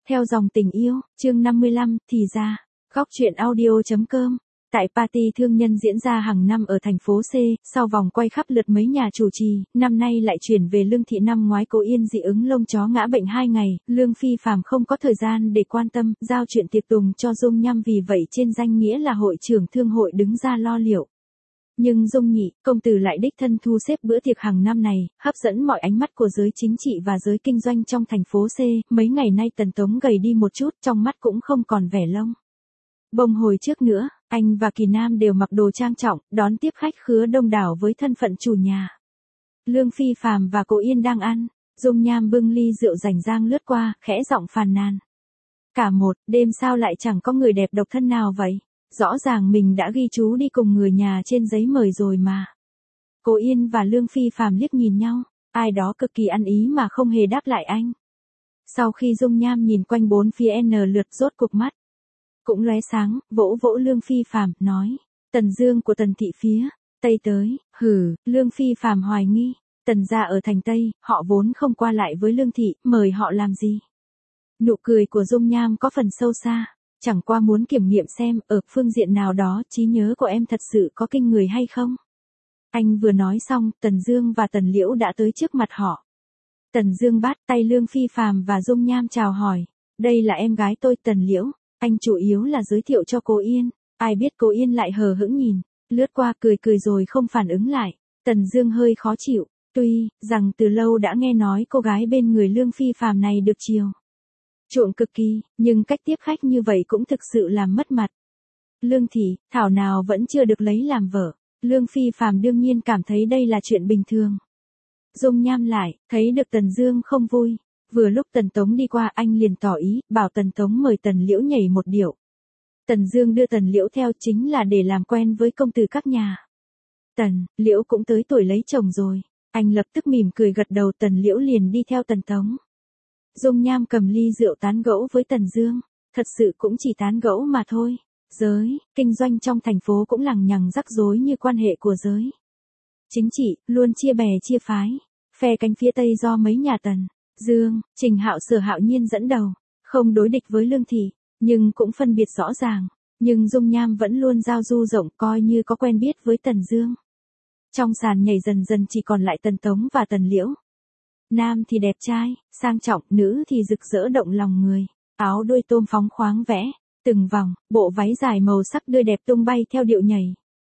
Theo dòng tình yêu, chương 55, thì ra, góc truyện audio.com. Tại party thương nhân diễn ra hàng năm ở thành phố C, sau vòng quay khắp lượt mấy nhà chủ trì, năm nay lại chuyển về Lương Thị. Năm ngoái Cố Yên dị ứng lông chó ngã bệnh 2 ngày, Lương Phi Phàm không có thời gian để quan tâm, giao chuyện tiệc tùng cho Dung Nham, vì vậy trên danh nghĩa là hội trưởng thương hội đứng ra lo liệu. Nhưng Dung Nhị, công tử lại đích thân thu xếp bữa tiệc hàng năm này, hấp dẫn mọi ánh mắt của giới chính trị và giới kinh doanh trong thành phố C. Mấy ngày nay Tần Tống gầy đi một chút, trong mắt cũng không còn vẻ lông bông hồi trước nữa. Anh và Kỳ Nam đều mặc đồ trang trọng, đón tiếp khách khứa đông đảo với thân phận chủ nhà. Lương Phi Phàm và Cố Yên đang ăn, Dung Nham bưng ly rượu rành rang lướt qua, khẽ giọng phàn nàn. Cả một đêm sao lại chẳng có người đẹp độc thân nào vậy? Rõ ràng mình đã ghi chú đi cùng người nhà trên giấy mời rồi mà. Cố Yên và Lương Phi Phàm liếc nhìn nhau, ai đó cực kỳ ăn ý mà không hề đáp lại anh. Sau khi Dung Nham nhìn quanh bốn phía lượt, rốt cục mắt cũng lóe sáng, vỗ vỗ Lương Phi Phàm, nói: Tần Dương của Tần thị phía Tây tới. Hừ, Lương Phi Phàm hoài nghi, Tần gia ở thành Tây, họ vốn không qua lại với Lương thị, mời họ làm gì? Nụ cười của Dung Nham có phần sâu xa, chẳng qua muốn kiểm nghiệm xem ở phương diện nào đó trí nhớ của em thật sự có kinh người hay không. Anh vừa nói xong, Tần Dương và Tần Liễu đã tới trước mặt họ. Tần Dương bắt tay Lương Phi Phàm và Dung Nham chào hỏi, đây là em gái tôi Tần Liễu. Anh chủ yếu là giới thiệu cho Cố Yên. Ai biết Cố Yên lại hờ hững nhìn, lướt qua cười cười rồi không phản ứng lại. Tần Dương hơi khó chịu, tuy rằng từ lâu đã nghe nói cô gái bên người Lương Phi Phàm này được chiều chuộng cực kỳ, nhưng cách tiếp khách như vậy cũng thực sự làm mất mặt. Lương thị, thảo nào vẫn chưa được lấy làm vợ. Lương Phi Phàm đương nhiên cảm thấy đây là chuyện bình thường. Dung Nham lại thấy được Tần Dương không vui. Vừa lúc Tần Tống đi qua, anh liền tỏ ý, bảo Tần Tống mời Tần Liễu nhảy một điệu. Tần Dương đưa Tần Liễu theo chính là để làm quen với công tử các nhà. Tần Liễu cũng tới tuổi lấy chồng rồi. Anh lập tức mỉm cười gật đầu, Tần Liễu liền đi theo Tần Tống. Dung Nham cầm ly rượu tán gẫu với Tần Dương, thật sự cũng chỉ tán gẫu mà thôi. Giới kinh doanh trong thành phố cũng lằng nhằng rắc rối như quan hệ của giới chính trị, luôn chia bè chia phái. Phe cánh phía Tây do mấy nhà Tần Dương, Trình Hạo, Sở Hạo Nhiên dẫn đầu, không đối địch với Lương thị, nhưng cũng phân biệt rõ ràng. Nhưng Dung Nham vẫn luôn giao du rộng, coi như có quen biết với Tần Dương. Trong sàn nhảy dần dần chỉ còn lại Tần Tống và Tần Liễu. Nam thì đẹp trai, sang trọng, nữ thì rực rỡ động lòng người. Áo đuôi tôm phóng khoáng vẽ từng vòng, bộ váy dài màu sắc tươi đẹp tung bay theo điệu nhảy.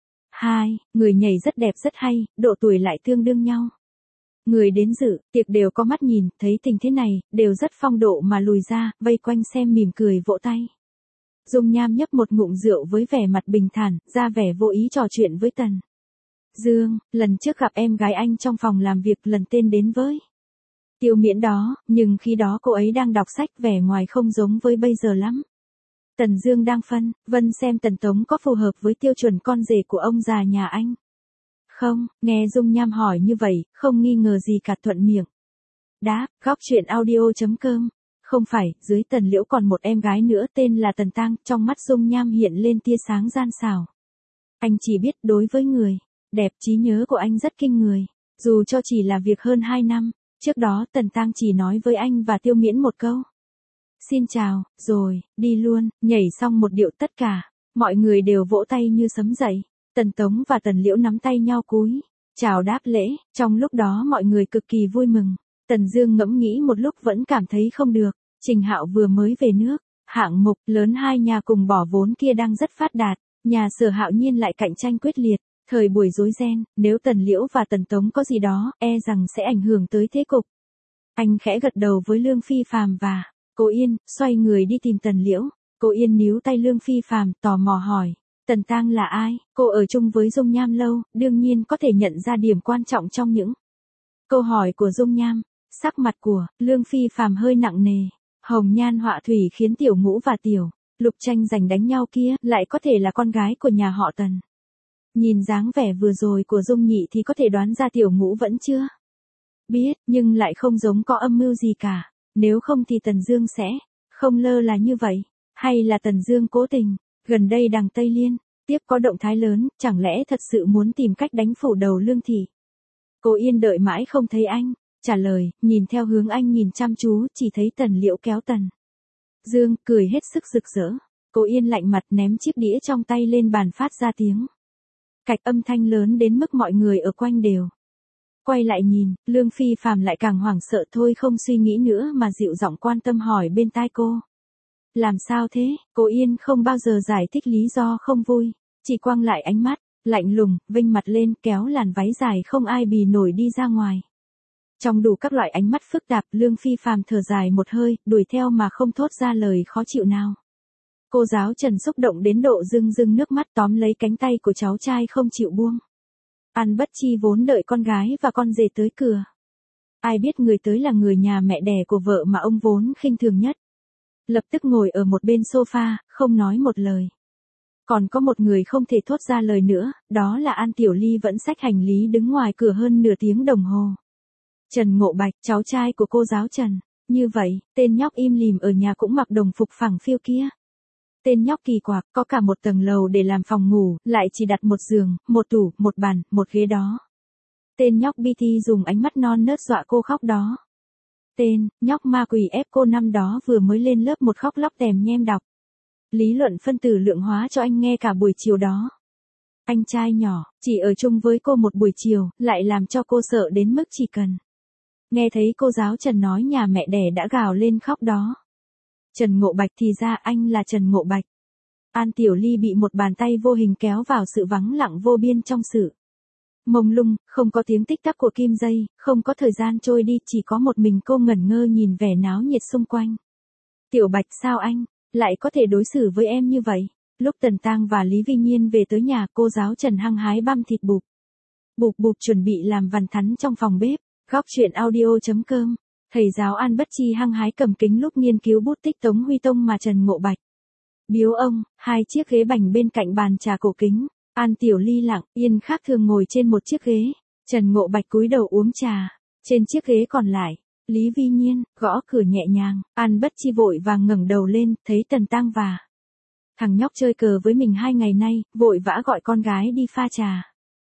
Hai người nhảy rất đẹp rất hay, độ tuổi lại tương đương nhau. Người đến dự tiệc đều có mắt nhìn, thấy tình thế này, đều rất phong độ mà lùi ra, vây quanh xem mỉm cười vỗ tay. Dung Nham nhấp một ngụm rượu với vẻ mặt bình thản, ra vẻ vô ý trò chuyện với Tần Dương. Lần trước gặp em gái anh trong phòng làm việc, lần tên đến với Tiêu Miễn đó, nhưng khi đó cô ấy đang đọc sách, vẻ ngoài không giống với bây giờ lắm. Tần Dương đang phân vân xem Tần Tống có phù hợp với tiêu chuẩn con rể của ông già nhà anh không. Nghe Dung Nham hỏi như vậy, không nghi ngờ gì cả, thuận miệng đáp, góc truyện audio.com. Không phải, dưới Tần Liễu còn một em gái nữa tên là Tần Tang. Trong mắt Dung Nham hiện lên tia sáng gian xảo. Anh chỉ biết đối với người đẹp, trí nhớ của anh rất kinh người. Dù cho chỉ là việc hơn 2 năm trước đó, Tần Tang chỉ nói với anh và Tiêu Miễn một câu: xin chào, rồi đi luôn. Nhảy xong một điệu, tất cả mọi người đều vỗ tay như sấm dậy. Tần Tống và Tần Liễu nắm tay nhau cúi chào đáp lễ. Trong lúc đó mọi người cực kỳ vui mừng. Tần Dương ngẫm nghĩ một lúc vẫn cảm thấy không được. Trình Hạo vừa mới về nước, hạng mục lớn hai nhà cùng bỏ vốn kia đang rất phát đạt. Nhà Sở Hạo Nhiên lại cạnh tranh quyết liệt. Thời buổi rối ren, nếu Tần Liễu và Tần Tống có gì đó, e rằng sẽ ảnh hưởng tới thế cục. Anh khẽ gật đầu với Lương Phi Phàm và Cố Yên, xoay người đi tìm Tần Liễu. Cố Yên níu tay Lương Phi Phàm, tò mò hỏi: Tần Tang là ai? Cô ở chung với Dung Nham lâu, đương nhiên có thể nhận ra điểm quan trọng trong những câu hỏi của Dung Nham. Sắc mặt của Lương Phi Phàm hơi nặng nề. Hồng nhan họa thủy khiến Tiểu Ngũ và Tiểu Lục tranh giành đánh nhau kia, lại có thể là con gái của nhà họ Tần. Nhìn dáng vẻ vừa rồi của Dung Nhị thì có thể đoán ra Tiểu Ngũ vẫn chưa biết, nhưng lại không giống có âm mưu gì cả. Nếu không thì Tần Dương sẽ không lơ là như vậy. Hay là Tần Dương cố tình? Gần đây đằng Tây Liên tiếp có động thái lớn, chẳng lẽ thật sự muốn tìm cách đánh phủ đầu Lương thị? Cố Yên đợi mãi không thấy anh trả lời, nhìn theo hướng anh nhìn chăm chú, chỉ thấy Tần Liễu kéo Tần Dương, cười hết sức rực rỡ. Cô Yên lạnh mặt ném chiếc đĩa trong tay lên bàn phát ra tiếng cạch, âm thanh lớn đến mức mọi người ở quanh đều quay lại nhìn. Lương Phi Phàm lại càng hoảng sợ thôi không suy nghĩ nữa mà dịu giọng quan tâm hỏi bên tai cô. Làm sao thế? Cô Yên không bao giờ giải thích lý do không vui, chỉ quăng lại ánh mắt lạnh lùng, vênh mặt lên, kéo làn váy dài không ai bì nổi đi ra ngoài. Trong đủ các loại ánh mắt phức tạp, Lương Phi Phàm thở dài một hơi, đuổi theo mà không thốt ra lời khó chịu nào. Cô giáo Trần xúc động đến độ rưng rưng nước mắt, tóm lấy cánh tay của cháu trai không chịu buông. An Bất Chi vốn đợi con gái và con rể tới cửa. Ai biết người tới là người nhà mẹ đẻ của vợ mà ông vốn khinh thường nhất. Lập tức ngồi ở một bên sofa, không nói một lời. Còn có một người không thể thốt ra lời nữa, đó là An Tiểu Ly vẫn xách hành lý đứng ngoài cửa hơn nửa tiếng đồng hồ. Trần Ngộ Bạch, cháu trai của cô giáo Trần. Như vậy, tên nhóc im lìm ở nhà cũng mặc đồng phục phẳng phiu kia. Tên nhóc kỳ quặc, có cả một tầng lầu để làm phòng ngủ, lại chỉ đặt một giường, một tủ, một bàn, một ghế đó. Tên nhóc BT dùng ánh mắt non nớt dọa cô khóc đó. Tên nhóc ma quỷ ép cô năm đó vừa mới lên lớp một khóc lóc tèm nhem đọc lý luận phân tử lượng hóa cho anh nghe cả buổi chiều đó. Anh trai nhỏ, chỉ ở chung với cô một buổi chiều, lại làm cho cô sợ đến mức chỉ cần nghe thấy cô giáo Trần nói nhà mẹ đẻ đã gào lên khóc đó. Trần Ngộ Bạch, thì ra anh là Trần Ngộ Bạch. An Tiểu Ly bị một bàn tay vô hình kéo vào sự vắng lặng vô biên trong sự mông lung, không có tiếng tích tắc của kim dây, không có thời gian trôi đi, chỉ có một mình cô ngẩn ngơ nhìn vẻ náo nhiệt xung quanh. Tiểu Bạch, sao anh lại có thể đối xử với em như vậy? Lúc Tần Tang và Lý Vi Nhiên về tới nhà, cô giáo Trần hăng hái băm thịt bụp bụp chuẩn bị làm vằn thắn trong phòng bếp. Góc truyện audio.com. Thầy giáo An Bất Chi hăng hái cầm kính lúc nghiên cứu bút tích Tống Huy Tông mà Trần Ngộ Bạch biếu ông. Hai chiếc ghế bành bên cạnh bàn trà cổ kính. An Tiểu Ly lặng yên khác thường ngồi trên một chiếc ghế. Trần Ngộ Bạch cúi đầu uống trà. Trên chiếc ghế còn lại, Lý Vi Nhiên gõ cửa nhẹ nhàng. An Bất Chi vội vàng ngẩng đầu lên, thấy Tần Tang và thằng nhóc chơi cờ với mình 2 ngày nay, vội vã gọi con gái đi pha trà.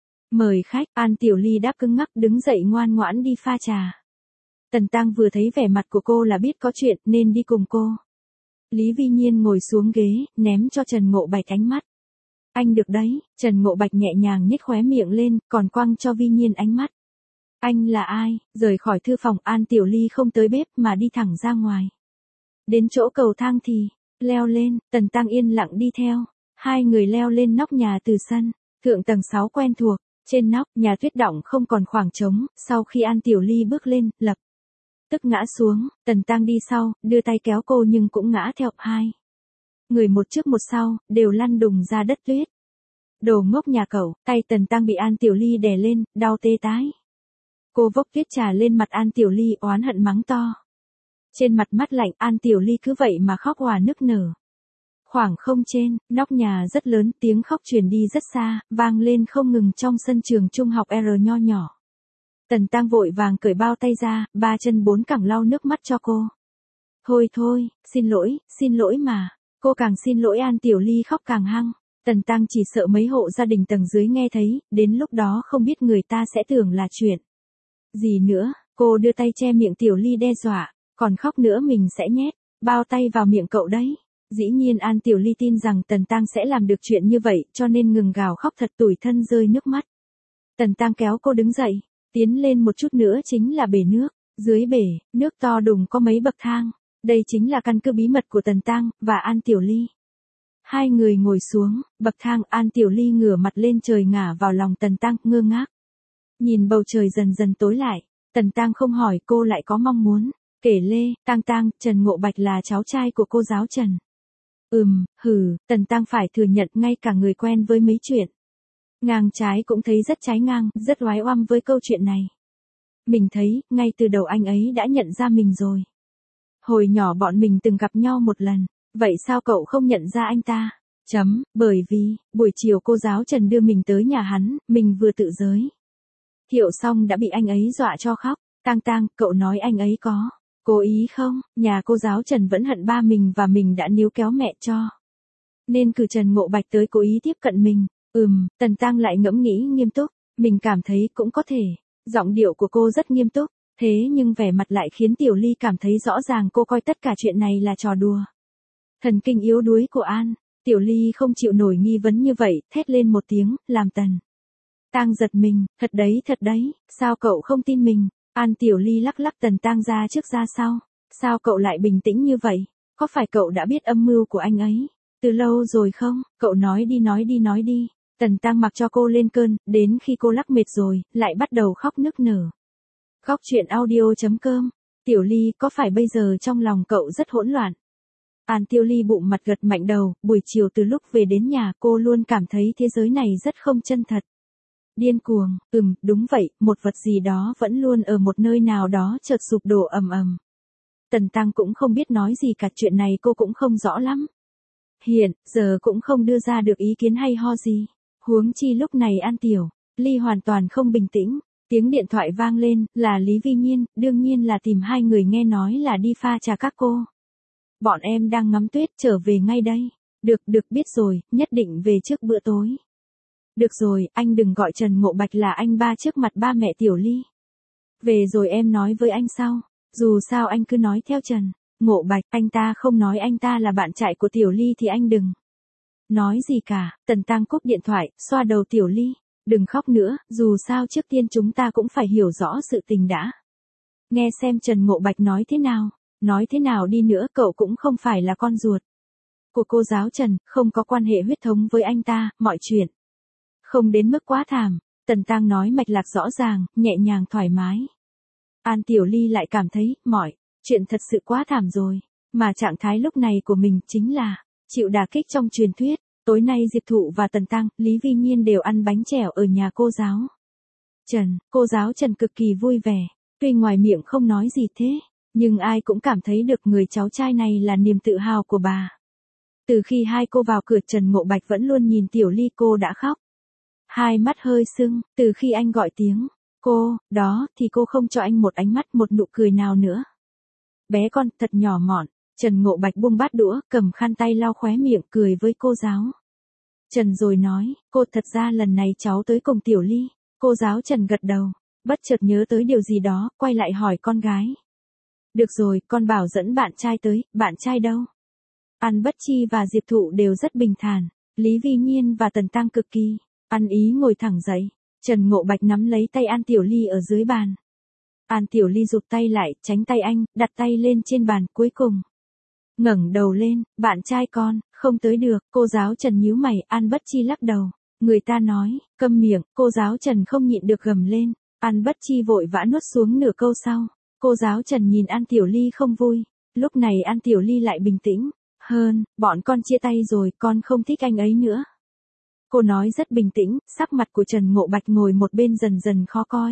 Mời khách. An Tiểu Ly đáp cứng ngắc, đứng dậy ngoan ngoãn đi pha trà. Tần Tang vừa thấy vẻ mặt của cô là biết có chuyện nên đi cùng cô. Lý Vi Nhiên ngồi xuống ghế, ném cho Trần Ngộ Bạch ánh mắt. Anh được đấy. Trần Ngộ Bạch nhẹ nhàng nhếch khóe miệng lên, còn quăng cho Vi Nhiên ánh mắt. Anh là ai? Rời khỏi thư phòng, An Tiểu Ly không tới bếp mà đi thẳng ra ngoài. Đến chỗ cầu thang thì leo lên, Tần Tang yên lặng đi theo. Hai người leo lên nóc nhà từ sân thượng tầng 6 quen thuộc. Trên nóc, nhà tuyết động không còn khoảng trống, sau khi An Tiểu Ly bước lên, lập tức ngã xuống. Tần Tang đi sau, đưa tay kéo cô nhưng cũng ngã theo. Hai người một trước một sau, đều lăn đùng ra đất tuyết. Đồ ngốc nhà cậu. Tay Tần Tang bị An Tiểu Ly đè lên, đau tê tái. Cô vốc tuyết trà lên mặt An Tiểu Ly, oán hận mắng to. Trên mặt mắt lạnh, An Tiểu Ly cứ vậy mà khóc òa nức nở. Khoảng không trên, nóc nhà rất lớn, tiếng khóc truyền đi rất xa, vang lên không ngừng trong sân trường trung học R nho nhỏ. Tần Tang vội vàng cởi bao tay ra, 3 chân 4 cẳng lau nước mắt cho cô. Thôi, xin lỗi mà. Cô càng xin lỗi, An Tiểu Ly khóc càng hăng. Tần Tang chỉ sợ mấy hộ gia đình tầng dưới nghe thấy, đến lúc đó không biết người ta sẽ tưởng là chuyện gì nữa. Cô đưa tay che miệng Tiểu Ly đe dọa, còn khóc nữa mình sẽ nhét bao tay vào miệng cậu đấy. Dĩ nhiên An Tiểu Ly tin rằng Tần Tang sẽ làm được chuyện như vậy, cho nên ngừng gào khóc thật tủi thân rơi nước mắt. Tần Tang kéo cô đứng dậy, tiến lên một chút nữa chính là bể nước. Dưới bể, nước to đùng có mấy bậc thang. Đây chính là căn cứ bí mật của Tần Tang và An Tiểu Ly. Hai người ngồi xuống bậc thang, An Tiểu Ly ngửa mặt lên trời ngả vào lòng Tần Tang, ngơ ngác. Nhìn bầu trời dần dần tối lại, Tần Tang không hỏi, cô lại có mong muốn kể lê. Tang, Trần Ngộ Bạch là cháu trai của cô giáo Trần. Tần Tang phải thừa nhận ngay cả người quen với mấy chuyện ngang trái cũng thấy rất trái ngang, rất oái oăm với câu chuyện này. Mình thấy, ngay từ đầu anh ấy đã nhận ra mình rồi. Hồi nhỏ bọn mình từng gặp nhau một lần, vậy sao cậu không nhận ra anh ta? Bởi vì, buổi chiều cô giáo Trần đưa mình tới nhà hắn, mình vừa tự giới thiệu xong đã bị anh ấy dọa cho khóc. Tang, cậu nói anh ấy có cố ý không? Nhà cô giáo Trần vẫn hận ba mình và mình đã níu kéo mẹ cho nên cử Trần Ngộ Bạch tới cố ý tiếp cận mình. Tần Tang lại ngẫm nghĩ nghiêm túc, mình cảm thấy cũng có thể. Giọng điệu của cô rất nghiêm túc, thế nhưng vẻ mặt lại khiến Tiểu Ly cảm thấy rõ ràng cô coi tất cả chuyện này là trò đùa. Thần kinh yếu đuối của An. Tiểu Ly không chịu nổi nghi vấn như vậy, thét lên một tiếng, làm Tần Tăng giật mình, thật đấy, sao cậu không tin mình? An Tiểu Ly lắc lắc Tần Tăng ra trước ra sau. Sao cậu lại bình tĩnh như vậy? Có phải cậu đã biết âm mưu của anh ấy từ lâu rồi không? Cậu nói đi. Tần Tăng mặc cho cô lên cơn, đến khi cô lắc mệt rồi, lại bắt đầu khóc nức nở. Khóc chuyện audio.com. Tiểu Ly, có phải bây giờ trong lòng cậu rất hỗn loạn? An Tiểu Ly bụng mặt gật mạnh đầu, buổi chiều từ lúc về đến nhà cô luôn cảm thấy thế giới này rất không chân thật. Điên cuồng, đúng vậy, một vật gì đó vẫn luôn ở một nơi nào đó chợt sụp đổ ầm ầm. Tần Tăng cũng không biết nói gì cả, chuyện này cô cũng không rõ lắm. Hiện giờ cũng không đưa ra được ý kiến hay ho gì. Huống chi lúc này An Tiểu Ly hoàn toàn không bình tĩnh. Tiếng điện thoại vang lên, là Lý Vi Nhiên, đương nhiên là tìm hai người, nghe nói là đi pha trà các cô. Bọn em đang ngắm tuyết, trở về ngay đây. Được biết rồi, nhất định về trước bữa tối. Được rồi, anh đừng gọi Trần Ngộ Bạch là anh ba trước mặt ba mẹ Tiểu Ly. Về rồi em nói với anh sau. Dù sao anh cứ nói theo Trần Ngộ Bạch, anh ta không nói anh ta là bạn trai của Tiểu Ly thì anh đừng nói gì cả. Tần Tăng cúp điện thoại, xoa đầu Tiểu Ly. Đừng khóc nữa, dù sao trước tiên chúng ta cũng phải hiểu rõ sự tình đã. Nghe xem Trần Ngộ Bạch nói thế nào. Nói thế nào đi nữa cậu cũng không phải là con ruột của cô giáo Trần, không có quan hệ huyết thống với anh ta, mọi chuyện không đến mức quá thảm. Tần Tăng nói mạch lạc rõ ràng, nhẹ nhàng thoải mái. An Tiểu Ly lại cảm thấy, mọi chuyện thật sự quá thảm rồi. Mà trạng thái lúc này của mình chính là chịu đả kích trong truyền thuyết. Tối nay Diệp Thụ và Tần Tăng, Lý Vi Nhiên đều ăn bánh chèo ở nhà cô giáo Trần. Cô giáo Trần cực kỳ vui vẻ. Tuy ngoài miệng không nói gì thế, nhưng ai cũng cảm thấy được người cháu trai này là niềm tự hào của bà. Từ khi hai cô vào cửa, Trần Ngộ Bạch vẫn luôn nhìn Tiểu Ly, cô đã khóc. Hai mắt hơi sưng, từ khi anh gọi tiếng cô, đó, thì cô không cho anh một ánh mắt, một nụ cười nào nữa. Bé con, thật nhỏ mọn. Trần Ngộ Bạch buông bát đũa, cầm khăn tay lau khóe miệng, cười với cô giáo Trần rồi nói, cô, thật ra lần này cháu tới cùng Tiểu Ly. Cô giáo Trần gật đầu, bất chợt nhớ tới điều gì đó, quay lại hỏi con gái. Được rồi, con bảo dẫn bạn trai tới, bạn trai đâu? An Bất Chi và Diệp Thụ đều rất bình thản, Lý Vi Nhiên và Tần Tăng cực kỳ ăn ý ngồi thẳng dậy. Trần Ngộ Bạch nắm lấy tay An Tiểu Ly ở dưới bàn. An Tiểu Ly rụt tay lại, tránh tay anh, đặt tay lên trên bàn, cuối cùng ngẩng đầu lên, bạn trai con, không tới được. Cô giáo Trần nhíu mày, An Bất Chi lắc đầu. Người ta nói, câm miệng. Cô giáo Trần không nhịn được gầm lên. An Bất Chi vội vã nuốt xuống nửa câu sau. Cô giáo Trần nhìn An Tiểu Ly không vui. Lúc này An Tiểu Ly lại bình tĩnh hơn, bọn con chia tay rồi, con không thích anh ấy nữa. Cô nói rất bình tĩnh, sắc mặt của Trần Ngộ Bạch ngồi một bên dần dần khó coi.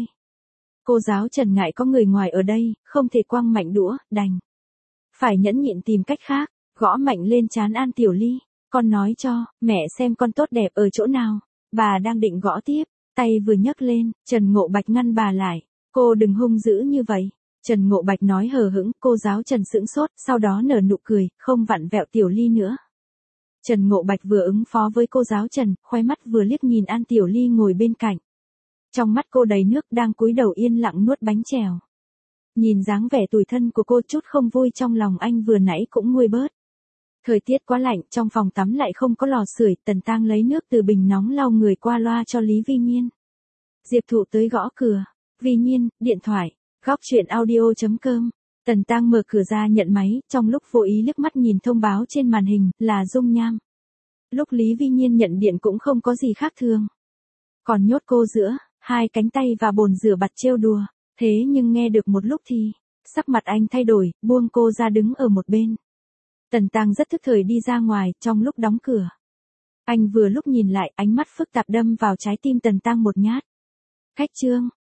Cô giáo Trần ngại có người ngoài ở đây, không thể quăng mạnh đũa, đành phải nhẫn nhịn tìm cách khác, gõ mạnh lên trán An Tiểu Ly. Con nói cho mẹ xem con tốt đẹp ở chỗ nào. Bà đang định gõ tiếp, tay vừa nhấc lên, Trần Ngộ Bạch ngăn bà lại. Cô đừng hung dữ như vậy. Trần Ngộ Bạch nói hờ hững, cô giáo Trần sững sốt, sau đó nở nụ cười, không vặn vẹo Tiểu Ly nữa. Trần Ngộ Bạch vừa ứng phó với cô giáo Trần, khoe mắt vừa liếc nhìn An Tiểu Ly ngồi bên cạnh. Trong mắt cô đầy nước, đang cúi đầu yên lặng nuốt bánh chèo. Nhìn dáng vẻ tủi thân của cô, chút không vui trong lòng anh vừa nãy cũng nguôi bớt. Thời tiết quá lạnh, trong phòng tắm lại không có lò sưởi, Tần Tăng lấy nước từ bình nóng lau người qua loa cho Lý Vi Nhiên. Diệp Thụ tới gõ cửa. Vi Nhiên, điện thoại. Góc chuyện audio.com. Tần Tăng mở cửa ra nhận máy, trong lúc vô ý liếc mắt nhìn thông báo trên màn hình, là Dung Nham. Lúc Lý Vi Nhiên nhận điện cũng không có gì khác thường. Còn nhốt cô giữa hai cánh tay và bồn rửa bạt trêu đùa. Thế nhưng nghe được một lúc thì sắc mặt anh thay đổi, buông cô ra đứng ở một bên. Tần Tăng rất thức thời đi ra ngoài, trong lúc đóng cửa. Anh vừa lúc nhìn lại, ánh mắt phức tạp đâm vào trái tim Tần Tăng một nhát. Khách trương,